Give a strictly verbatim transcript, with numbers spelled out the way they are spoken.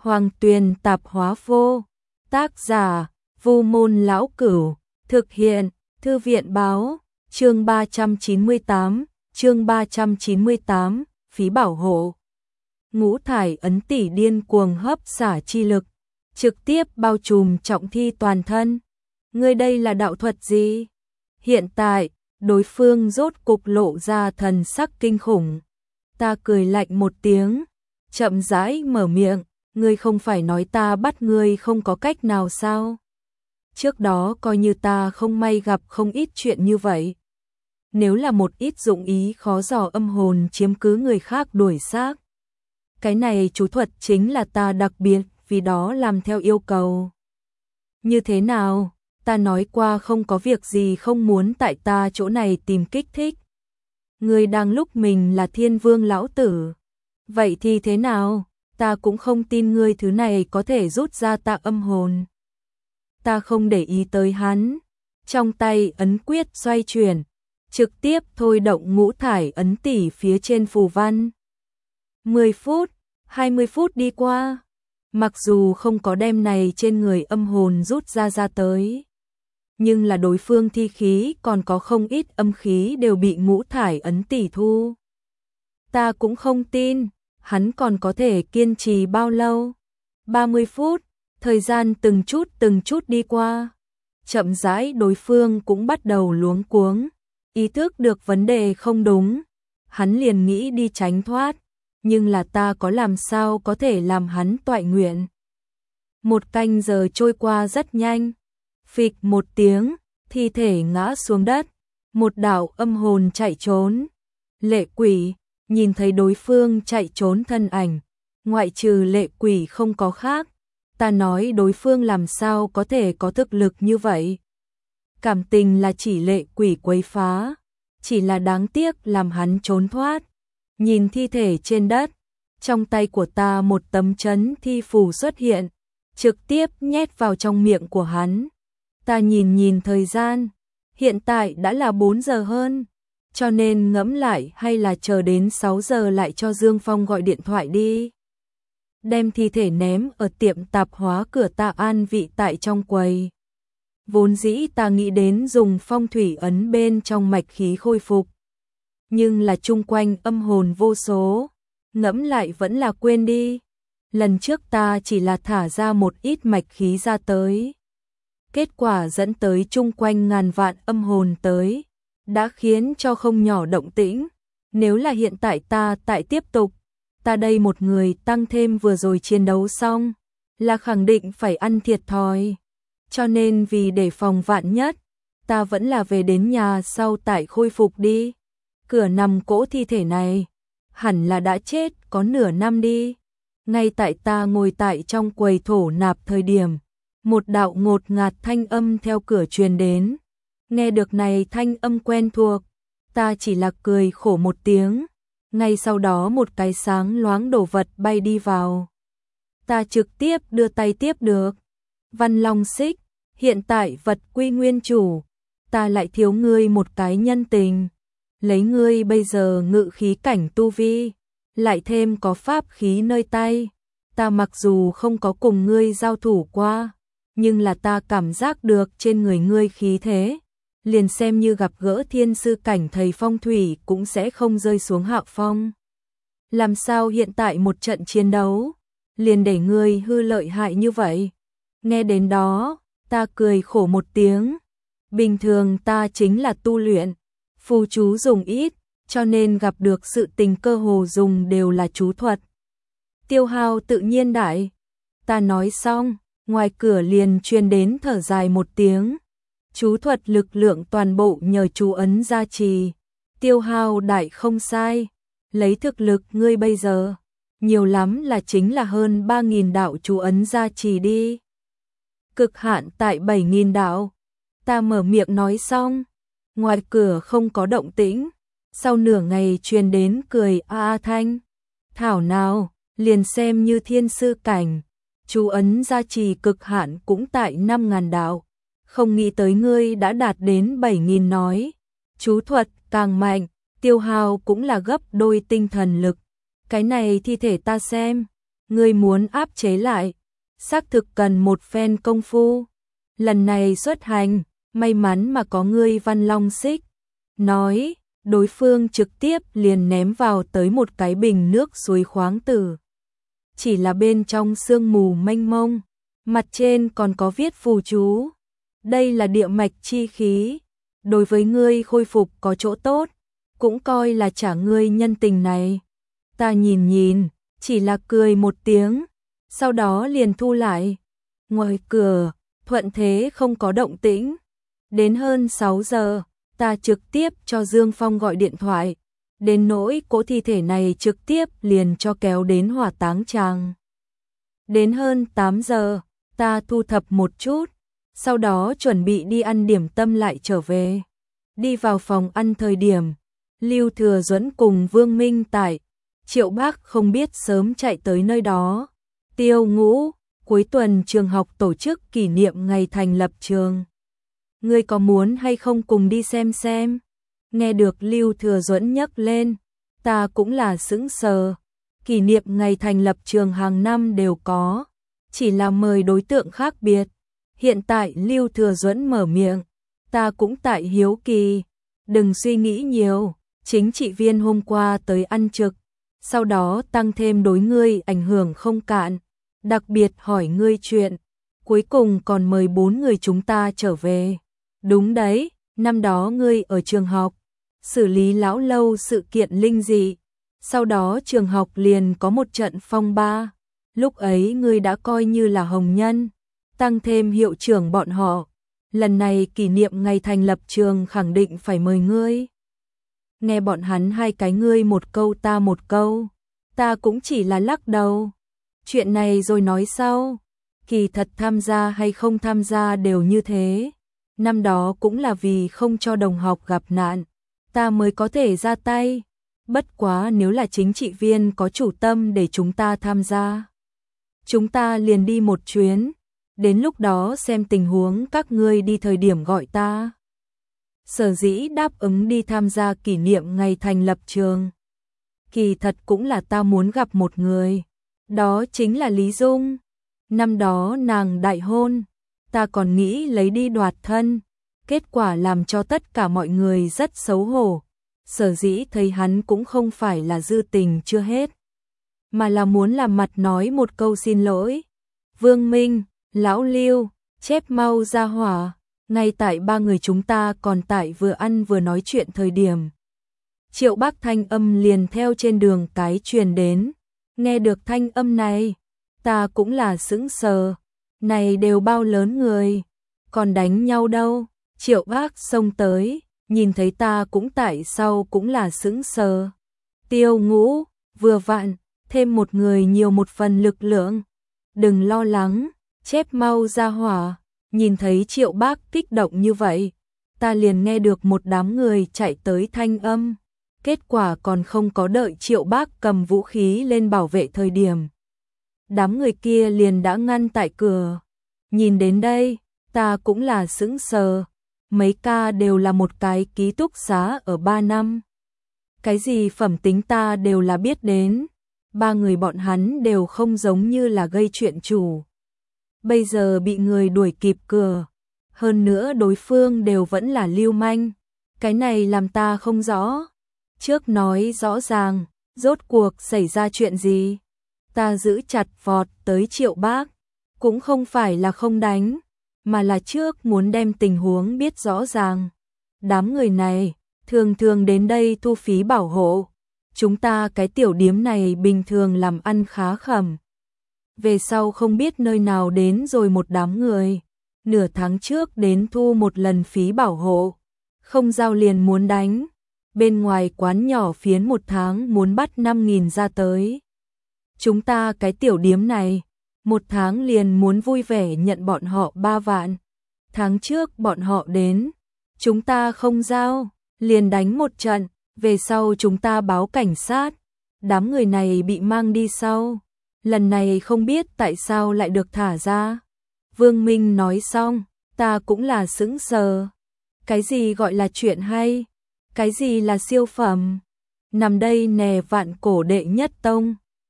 Hoàng Tuyền Tạp Hóa Vô. Tác giả: Vu Môn Lão Cửu. Thực hiện: Thư viện báo. Chương ba trăm chín mươi tám, chương ba trăm chín mươi tám, phí bảo hộ. Ngũ thải ấn tỷ điên cuồng hấp xả chi lực, trực tiếp bao trùm Trọng Thi toàn thân. Ngươi đây là đạo thuật gì? Hiện tại, đối phương rốt cục lộ ra thần sắc kinh khủng. Ta cười lạnh một tiếng, chậm rãi mở miệng, ngươi không phải nói ta bắt ngươi không có cách nào sao? Trước đó coi như ta không may gặp không ít chuyện như vậy. Nếu là một ít dụng ý khó dò âm hồn chiếm cứ người khác đuổi xác. Cái này chú thuật chính là ta đặc biệt vì đó làm theo yêu cầu. Như thế nào? Ta nói qua không có việc gì không muốn tại ta chỗ này tìm kích thích. Ngươi đang lúc mình là Thiên Vương lão tử. Vậy thì thế nào? Ta cũng không tin ngươi thứ này có thể rút ra ta âm hồn. Ta không để ý tới hắn. Trong tay ấn quyết xoay chuyển, trực tiếp thôi động ngũ thải ấn tỷ phía trên phù văn. mười phút, hai mươi phút đi qua. Mặc dù không có đem này trên người âm hồn rút ra ra tới, nhưng là đối phương thi khí còn có không ít âm khí đều bị ngũ thải ấn tỷ thu. Ta cũng không tin, hắn còn có thể kiên trì bao lâu. ba mươi phút, thời gian từng chút từng chút đi qua. Chậm rãi đối phương cũng bắt đầu luống cuống, ý thức được vấn đề không đúng. Hắn liền nghĩ đi tránh thoát, nhưng là ta có làm sao có thể làm hắn toại nguyện. Một canh giờ trôi qua rất nhanh. Phịch một tiếng, thi thể ngã xuống đất. Một đạo âm hồn chạy trốn. Lệ quỷ, nhìn thấy đối phương chạy trốn thân ảnh, ngoại trừ lệ quỷ không có khác. Ta nói đối phương làm sao có thể có thực lực như vậy. Cảm tình là chỉ lệ quỷ quấy phá, chỉ là đáng tiếc làm hắn trốn thoát. Nhìn thi thể trên đất, trong tay của ta một tấm chấn thi phù xuất hiện, trực tiếp nhét vào trong miệng của hắn. Ta nhìn nhìn thời gian, hiện tại đã là bốn giờ hơn, cho nên ngẫm lại hay là chờ đến sáu giờ lại cho Dương Phong gọi điện thoại đi. Đem thi thể ném ở tiệm tạp hóa cửa Tạ An Vị tại trong quầy. Vốn dĩ ta nghĩ đến dùng phong thủy ấn bên trong mạch khí khôi phục, nhưng là chung quanh âm hồn vô số, ngẫm lại vẫn là quên đi. Lần trước ta chỉ là thả ra một ít mạch khí ra tới, kết quả dẫn tới chung quanh ngàn vạn âm hồn tới, đã khiến cho không nhỏ động tĩnh. Nếu là hiện tại ta tại tiếp tục, ta đây một người tăng thêm vừa rồi chiến đấu xong, là khẳng định phải ăn thiệt thòi. Cho nên vì để phòng vạn nhất, ta vẫn là về đến nhà sau tại khôi phục đi. Cửa nằm cỗ thi thể này, hẳn là đã chết có nửa năm đi. Ngay tại ta ngồi tại trong quầy thổ nạp thời điểm, một đạo ngột ngạt thanh âm theo cửa truyền đến. Nghe được này thanh âm quen thuộc, ta chỉ là cười khổ một tiếng. Ngay sau đó một cái sáng loáng đồ vật bay đi vào. Ta trực tiếp đưa tay tiếp được. Văn Long Xích, hiện tại vật quy nguyên chủ, ta lại thiếu ngươi một cái nhân tình. Lấy ngươi bây giờ ngự khí cảnh tu vi, lại thêm có pháp khí nơi tay. Ta mặc dù không có cùng ngươi giao thủ qua, nhưng là ta cảm giác được trên người ngươi khí thế. Liền xem như gặp gỡ thiên sư cảnh thầy phong thủy cũng sẽ không rơi xuống hạ phong. Làm sao hiện tại một trận chiến đấu, liền để ngươi hư lợi hại như vậy? Nghe đến đó, ta cười khổ một tiếng. Bình thường ta chính là tu luyện, phù chú dùng ít, cho nên gặp được sự tình cơ hồ dùng đều là chú thuật. Tiêu hao tự nhiên đại. Ta nói xong, ngoài cửa liền truyền đến thở dài một tiếng. Chú thuật lực lượng toàn bộ nhờ chú ấn gia trì, tiêu hao đại không sai. Lấy thực lực ngươi bây giờ, nhiều lắm là chính là hơn ba nghìn đạo chú ấn gia trì đi. Cực hạn tại bảy nghìn đạo. Ta mở miệng nói xong, ngoài cửa không có động tĩnh. Sau nửa ngày truyền đến cười a a thanh. Thảo nào, liền xem như thiên sư cảnh, chú ấn gia trì cực hạn cũng tại năm nghìn đạo. Không nghĩ tới ngươi đã đạt đến bảy nghìn nói. Chú thuật càng mạnh, tiêu hao cũng là gấp đôi tinh thần lực. Cái này thi thể ta xem, Ngươi muốn áp chế lại, xác thực cần một phen công phu. Lần này xuất hành, may mắn mà có ngươi Văn Long Xích. Nói, đối phương trực tiếp liền ném vào tới một cái bình nước suối khoáng tử. Chỉ là bên trong sương mù mênh mông, mặt trên còn có viết phù chú. Đây là địa mạch chi khí, đối với ngươi khôi phục có chỗ tốt, cũng coi là trả ngươi nhân tình này. Ta nhìn nhìn, chỉ là cười một tiếng, sau đó liền thu lại. Ngoài cửa, thuận thế không có động tĩnh. Đến hơn sáu giờ, ta trực tiếp cho Dương Phong gọi điện thoại. Đến nỗi cỗ thi thể này trực tiếp liền cho kéo đến hỏa táng tràng. Đến hơn tám giờ, ta thu thập một chút, sau đó chuẩn bị đi ăn điểm tâm lại trở về. Đi vào phòng ăn thời điểm, Lưu Thừa Duẫn cùng Vương Minh tại, Triệu Bác không biết sớm chạy tới nơi đó. Tiêu Ngũ, cuối tuần trường học tổ chức kỷ niệm ngày thành lập trường. Ngươi có muốn hay không cùng đi xem xem? Nghe được Lưu Thừa Duẫn nhắc lên, ta cũng là sững sờ. Kỷ niệm ngày thành lập trường hàng năm đều có, chỉ là mời đối tượng khác biệt. Hiện tại Lưu Thừa Duẫn mở miệng, ta cũng tại hiếu kỳ. Đừng suy nghĩ nhiều, chính trị viên hôm qua tới ăn trực, sau đó tăng thêm đối ngươi ảnh hưởng không cạn, đặc biệt hỏi ngươi chuyện, cuối cùng còn mời bốn người chúng ta trở về. Đúng đấy, năm đó ngươi ở trường học, xử lý lão lâu sự kiện linh dị, sau đó trường học liền có một trận phong ba, lúc ấy ngươi đã coi như là hồng nhân, tăng thêm hiệu trưởng bọn họ. Lần này kỷ niệm ngày thành lập trường khẳng định phải mời ngươi. Nghe bọn hắn hai cái ngươi một câu ta một câu, ta cũng chỉ là lắc đầu. Chuyện này rồi nói sau, kỳ thật tham gia hay không tham gia đều như thế. Năm đó cũng là vì không cho đồng học gặp nạn, ta mới có thể ra tay. Bất quá nếu là chính trị viên có chủ tâm để chúng ta tham gia, chúng ta liền đi một chuyến. Đến lúc đó xem tình huống các ngươi đi thời điểm gọi ta. Sở dĩ đáp ứng đi tham gia kỷ niệm ngày thành lập trường. Kỳ thật cũng là ta muốn gặp một người. Đó chính là Lý Dung. Năm đó nàng đại hôn, ta còn nghĩ lấy đi đoạt thân. Kết quả làm cho tất cả mọi người rất xấu hổ. Sở dĩ thấy hắn cũng không phải là dư tình chưa hết, mà là muốn làm mặt nói một câu xin lỗi. Vương Minh, Lão Lưu, chép mau ra hỏa. Ngay tại ba người chúng ta còn tại vừa ăn vừa nói chuyện thời điểm, Triệu Bác thanh âm liền theo trên đường cái truyền đến. Nghe được thanh âm này, ta cũng là sững sờ. Này đều bao lớn người, còn đánh nhau đâu? Triệu Bác xông tới, nhìn thấy ta cũng tại sau cũng là sững sờ. Tiêu Ngũ, vừa vặn, thêm một người nhiều một phần lực lượng. Đừng lo lắng, chép mau ra hỏa. Nhìn thấy Triệu Bác kích động như vậy, ta liền nghe được một đám người chạy tới thanh âm. Kết quả còn không có đợi Triệu Bác cầm vũ khí lên bảo vệ thời điểm, đám người kia liền đã ngăn tại cửa. Nhìn đến đây, ta cũng là sững sờ. Mấy ca đều là một cái ký túc xá ở ba năm. Cái gì phẩm tính ta đều là biết đến. Ba người bọn hắn đều không giống như là gây chuyện chủ. Bây giờ bị người đuổi kịp cửa. Hơn nữa đối phương đều vẫn là lưu manh. Cái này làm ta không rõ. Trước nói rõ ràng, rốt cuộc xảy ra chuyện gì. Ta giữ chặt vọt tới Triệu Bác. Cũng không phải là không đánh, mà là trước muốn đem tình huống biết rõ ràng. Đám người này, thường thường đến đây thu phí bảo hộ. Chúng ta cái tiểu điếm này bình thường làm ăn khá khẩm. Về sau không biết nơi nào đến rồi một đám người. Nửa tháng trước đến thu một lần phí bảo hộ. Không giao liền muốn đánh. Bên ngoài quán nhỏ phiến một tháng muốn bắt năm nghìn ra tới. Chúng ta cái tiểu điếm này, một tháng liền muốn vui vẻ nhận bọn họ ba vạn. Tháng trước bọn họ đến, chúng ta không giao, liền đánh một trận, về sau chúng ta báo cảnh sát. Đám người này bị mang đi sau. Lần này không biết tại sao lại được thả ra. Vương Minh nói xong, ta cũng là sững sờ. Cái gì gọi là chuyện hay? Cái gì là siêu phẩm? Nằm đây nè vạn cổ đệ nhất tông.